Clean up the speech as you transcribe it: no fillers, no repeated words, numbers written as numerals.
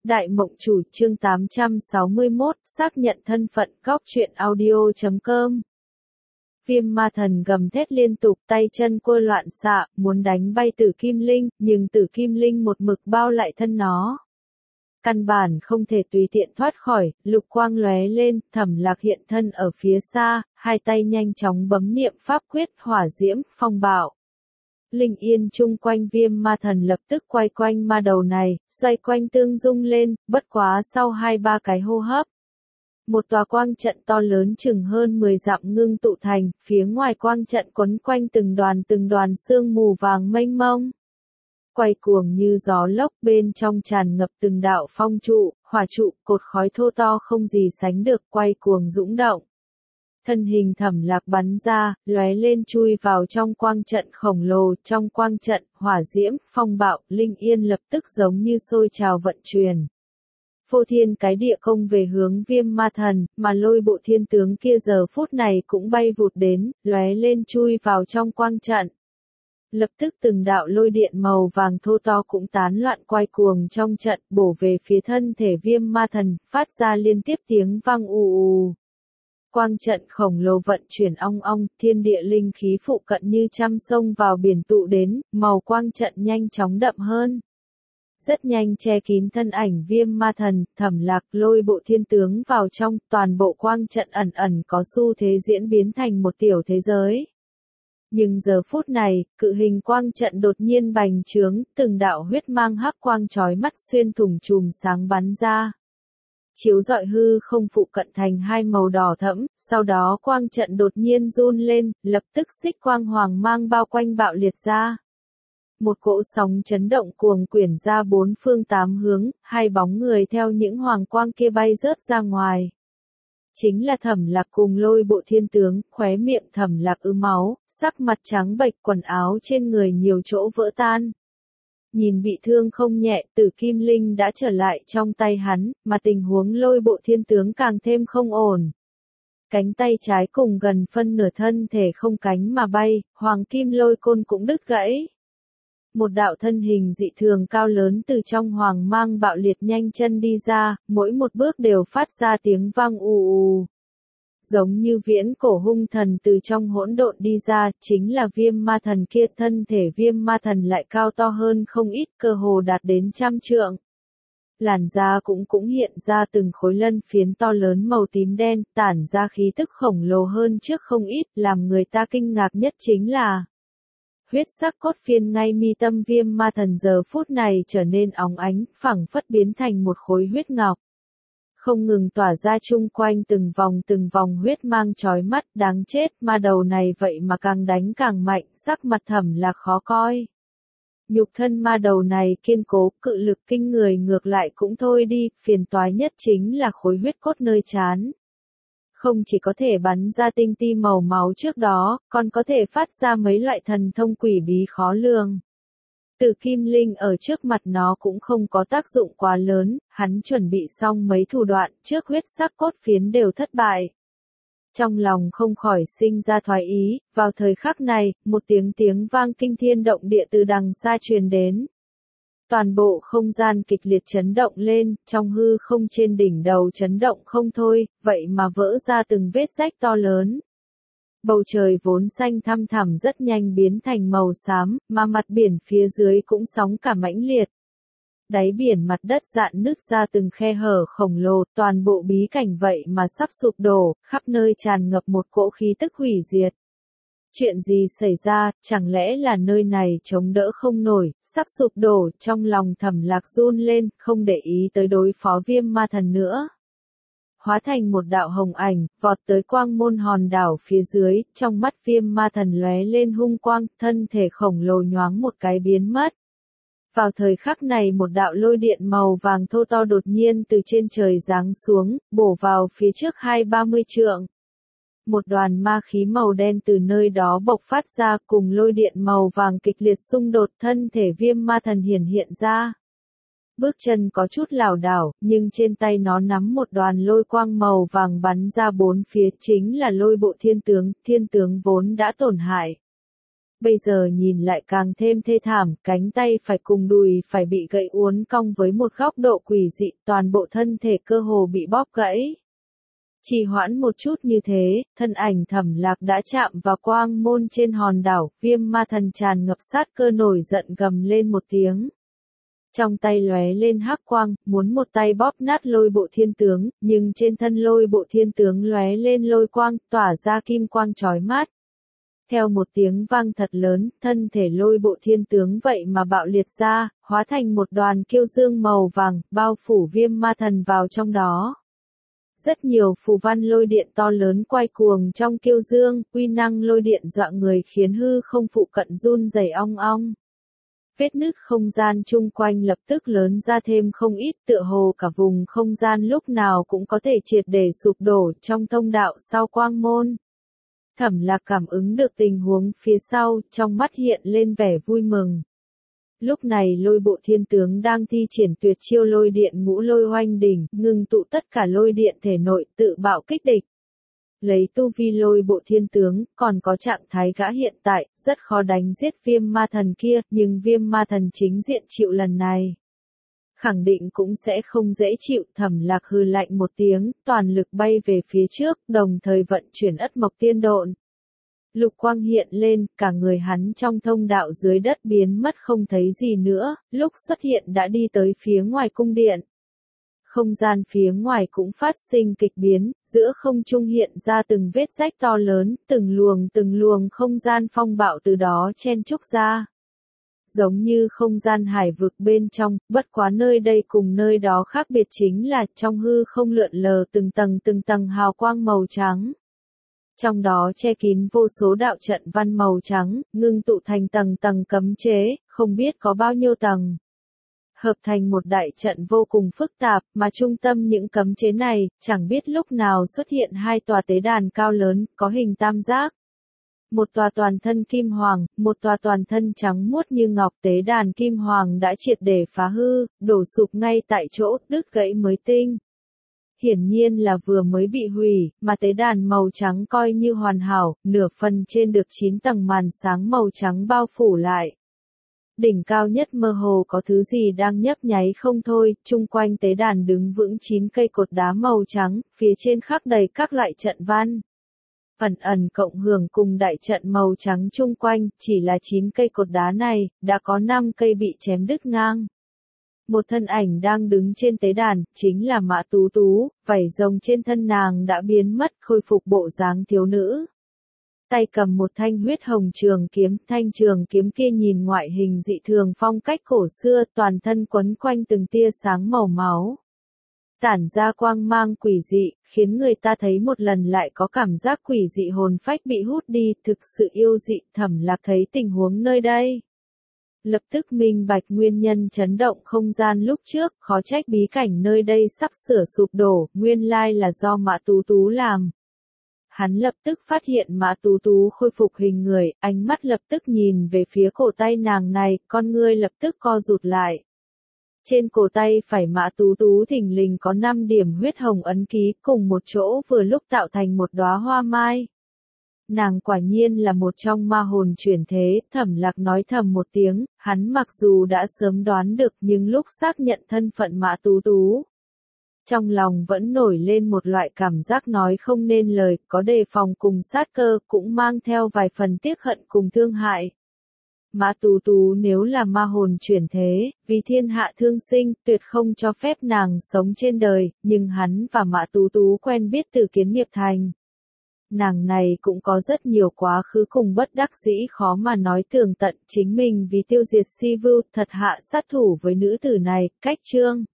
Đại Mộng Chủ chương 861, xác nhận thân phận. Góc truyện audio.com. Viêm ma thần gầm thét liên tục, tay chân quơ loạn xạ, muốn đánh bay Tử Kim Linh, nhưng Tử Kim Linh một mực bao lại thân nó. Căn bản không thể tùy tiện thoát khỏi, lục quang lóe lên, Thẩm Lạc hiện thân ở phía xa, hai tay nhanh chóng bấm niệm pháp quyết, hỏa diễm, phong bạo. Linh yên chung quanh viêm ma thần lập tức quay quanh ma đầu này, xoay quanh tương dung lên, bất quá sau 2-3 cái hô hấp. Một tòa quang trận to lớn chừng hơn 10 dặm ngưng tụ thành, phía ngoài quang trận quấn quanh từng đoàn sương mù vàng mênh mông. Quay cuồng như gió lốc, bên trong tràn ngập từng đạo phong trụ, hỏa trụ, cột khói thô to không gì sánh được, quay cuồng dũng động. Thân hình Thẩm Lạc bắn ra, lóe lên chui vào trong quang trận khổng lồ, trong quang trận, hỏa diễm, phong bạo, linh yên lập tức giống như sôi trào vận chuyển. Phô thiên cái địa công về hướng viêm ma thần, mà Lôi Bộ thiên tướng kia giờ phút này cũng bay vụt đến, lóe lên chui vào trong quang trận. Lập tức từng đạo lôi điện màu vàng thô to cũng tán loạn quay cuồng trong trận, bổ về phía thân thể viêm ma thần, phát ra liên tiếp tiếng vang ù ù. Quang trận khổng lồ vận chuyển ong ong, thiên địa linh khí phụ cận như trăm sông vào biển tụ đến, màu quang trận nhanh chóng đậm hơn. Rất nhanh che kín thân ảnh viêm ma thần, Thẩm Lạc, Lôi Bộ thiên tướng vào trong, toàn bộ quang trận ẩn ẩn có xu thế diễn biến thành một tiểu thế giới. Nhưng giờ phút này, cự hình quang trận đột nhiên bành trướng, từng đạo huyết mang hắc quang chói mắt xuyên thủng chùm sáng bắn ra. Chiếu rọi hư không phụ cận thành hai màu đỏ thẫm, sau đó quang trận đột nhiên run lên, lập tức xích quang hoàng mang bao quanh bạo liệt ra. Một cỗ sóng chấn động cuồng quyển ra bốn phương tám hướng, hai bóng người theo những hoàng quang kia bay rớt ra ngoài. Chính là Thẩm Lạc cùng Lôi Bộ thiên tướng, khóe miệng Thẩm Lạc ứ máu, sắc mặt trắng bệch, quần áo trên người nhiều chỗ vỡ tan. Nhìn bị thương không nhẹ, Tử Kim Linh đã trở lại trong tay hắn, mà tình huống Lôi Bộ thiên tướng càng thêm không ổn. Cánh tay trái cùng gần phân nửa thân thể không cánh mà bay, Hoàng Kim Lôi Côn cũng đứt gãy. Một đạo thân hình dị thường cao lớn từ trong hoàng mang bạo liệt nhanh chân đi ra, mỗi một bước đều phát ra tiếng vang ù ù. Giống như viễn cổ hung thần từ trong hỗn độn đi ra, chính là viêm ma thần kia, thân thể viêm ma thần lại cao to hơn không ít, cơ hồ đạt đến 100 trượng. Làn da cũng hiện ra từng khối lân phiến to lớn màu tím đen, tản ra khí tức khổng lồ hơn trước không ít, làm người ta kinh ngạc nhất chính là huyết sắc cốt phiên ngay mi tâm viêm ma thần giờ phút này trở nên óng ánh, phẳng phất biến thành một khối huyết ngọc. Không ngừng tỏa ra chung quanh từng vòng huyết mang chói mắt, đáng chết, ma đầu này vậy mà càng đánh càng mạnh, sắc mặt Thẩm Lạc khó coi. Nhục thân ma đầu này kiên cố, cự lực kinh người, ngược lại cũng thôi đi, phiền toái nhất chính là khối huyết cốt nơi trán. Không chỉ có thể bắn ra tinh ti màu máu trước đó, còn có thể phát ra mấy loại thần thông quỷ bí khó lường. Tử Kim Linh ở trước mặt nó cũng không có tác dụng quá lớn, hắn chuẩn bị xong mấy thủ đoạn, trước huyết sắc cốt phiến đều thất bại. Trong lòng không khỏi sinh ra thoái ý, vào thời khắc này, một tiếng vang kinh thiên động địa từ đằng xa truyền đến. Toàn bộ không gian kịch liệt chấn động lên, trong hư không trên đỉnh đầu chấn động không thôi, vậy mà vỡ ra từng vết rách to lớn. Bầu trời vốn xanh thăm thẳm rất nhanh biến thành màu xám, mà mặt biển phía dưới cũng sóng cả mãnh liệt. Đáy biển mặt đất rạn nứt ra từng khe hở khổng lồ, toàn bộ bí cảnh vậy mà sắp sụp đổ, khắp nơi tràn ngập một cỗ khí tức hủy diệt. Chuyện gì xảy ra, chẳng lẽ là nơi này chống đỡ không nổi, sắp sụp đổ, trong lòng Thẩm Lạc run lên, không để ý tới đối phó viêm ma thần nữa. Hóa thành một đạo hồng ảnh, vọt tới quang môn hòn đảo phía dưới, trong mắt viêm ma thần lóe lên hung quang, thân thể khổng lồ nhoáng một cái biến mất. Vào thời khắc này một đạo lôi điện màu vàng thô to đột nhiên từ trên trời giáng xuống, bổ vào phía trước 20-30 trượng. Một đoàn ma khí màu đen từ nơi đó bộc phát ra, cùng lôi điện màu vàng kịch liệt xung đột, thân thể viêm ma thần hiện ra. Bước chân có chút lảo đảo, nhưng trên tay nó nắm một đoàn lôi quang màu vàng bắn ra bốn phía, chính là Lôi Bộ thiên tướng vốn đã tổn hại. bây giờ nhìn lại càng thêm thê thảm, cánh tay phải cùng đùi phải bị gãy uốn cong với một góc độ quỷ dị, toàn bộ thân thể cơ hồ bị bóp gãy. Trì hoãn một chút như thế, thân ảnh Thẩm Lạc đã chạm vào quang môn trên hòn đảo, Viêm Ma Thần tràn ngập sát cơ nổi giận gầm lên một tiếng. Trong tay lóe lên hắc quang, muốn một tay bóp nát Lôi Bộ Thiên Tướng, nhưng trên thân Lôi Bộ Thiên Tướng lóe lên lôi quang, tỏa ra kim quang chói mắt. Theo một tiếng vang thật lớn, thân thể Lôi Bộ Thiên Tướng vậy mà bạo liệt ra, hóa thành một đoàn kiêu dương màu vàng, bao phủ Viêm Ma Thần vào trong đó. Rất nhiều phù văn lôi điện to lớn quay cuồng trong kiêu dương, uy năng lôi điện dọa người khiến hư không phụ cận run rẩy ong ong. Vết nứt không gian chung quanh lập tức lớn ra thêm không ít, tựa hồ cả vùng không gian lúc nào cũng có thể triệt để sụp đổ trong thông đạo sau quang môn. Thẩm Lạc cảm ứng được tình huống phía sau, trong mắt hiện lên vẻ vui mừng. Lúc này Lôi Bộ Thiên Tướng đang thi triển tuyệt chiêu lôi điện ngũ lôi oanh đỉnh, ngừng tụ tất cả lôi điện thể nội tự bạo kích địch. Lấy tu vi Lôi Bộ Thiên Tướng, còn có trạng thái gã hiện tại, rất khó đánh giết Viêm Ma Thần kia, nhưng Viêm Ma Thần chính diện chịu lần này. Khẳng định cũng sẽ không dễ chịu. Thẩm Lạc hừ lạnh một tiếng, toàn lực bay về phía trước, đồng thời vận chuyển Ất Mộc Tiên Độn. Lục quang hiện lên, cả người hắn trong thông đạo dưới đất biến mất không thấy gì nữa, lúc xuất hiện đã đi tới phía ngoài cung điện. Không gian phía ngoài cũng phát sinh kịch biến, giữa không trung hiện ra từng vết rách to lớn, từng luồng không gian phong bạo từ đó chen chúc ra. Giống như không gian hải vực bên trong, bất quá nơi đây cùng nơi đó khác biệt chính là trong hư không lượn lờ từng tầng hào quang màu trắng. Trong đó che kín vô số đạo trận văn màu trắng, ngưng tụ thành tầng cấm chế, không biết có bao nhiêu tầng. Hợp thành một đại trận vô cùng phức tạp, mà trung tâm những cấm chế này, chẳng biết lúc nào xuất hiện hai tòa tế đàn cao lớn, có hình tam giác. Một tòa toàn thân kim hoàng, một tòa toàn thân trắng muốt như ngọc. Tế đàn kim hoàng đã triệt để phá hư, đổ sụp ngay tại chỗ, đứt gãy mới tinh. Hiển nhiên là vừa mới bị hủy, mà tế đàn màu trắng coi như hoàn hảo, nửa phần trên được 9 tầng màn sáng màu trắng bao phủ lại. Đỉnh cao nhất mơ hồ có thứ gì đang nhấp nháy không thôi, chung quanh tế đàn đứng vững 9 cây cột đá màu trắng, phía trên khắc đầy các loại trận văn. Ẩn cộng hưởng cùng đại trận màu trắng chung quanh, chỉ là 9 cây cột đá này, đã có 5 cây bị chém đứt ngang. Một thân ảnh đang đứng trên tế đàn, chính là Mã Tú Tú, vảy rồng trên thân nàng đã biến mất, khôi phục bộ dáng thiếu nữ. Tay cầm một thanh huyết hồng trường kiếm, thanh trường kiếm kia nhìn ngoại hình dị thường phong cách cổ xưa, toàn thân quấn quanh từng tia sáng màu máu. Tản ra quang mang quỷ dị, khiến người ta thấy một lần lại có cảm giác quỷ dị hồn phách bị hút đi, thực sự yêu dị. Thẩm Lạc thấy tình huống nơi đây. Lập tức minh bạch nguyên nhân chấn động không gian lúc trước, khó trách bí cảnh nơi đây sắp sửa sụp đổ, nguyên lai là do Mã Tú Tú làm. Hắn lập tức phát hiện Mã Tú Tú khôi phục hình người, ánh mắt lập tức nhìn về phía cổ tay nàng này, con ngươi lập tức co rụt lại. Trên cổ tay phải Mã Tú Tú thình lình có 5 điểm huyết hồng ấn ký, cùng một chỗ vừa lúc tạo thành một đóa hoa mai. Nàng quả nhiên là một trong ma hồn chuyển thế. Thẩm Lạc nói thầm một tiếng, hắn mặc dù đã sớm đoán được nhưng lúc xác nhận thân phận Mã Tú Tú, trong lòng vẫn nổi lên một loại cảm giác nói không nên lời, có đề phòng cùng sát cơ, cũng mang theo vài phần tiếc hận cùng thương hại. Mã Tú Tú nếu là ma hồn chuyển thế, vì thiên hạ thương sinh, tuyệt không cho phép nàng sống trên đời, nhưng hắn và Mã Tú Tú quen biết từ Kiến Nghiệp Thành. Nàng này cũng có rất nhiều quá khứ cùng bất đắc dĩ khó mà nói tường tận, chính mình vì tiêu diệt Si Vu, thật hạ sát thủ với nữ tử này, cách chương.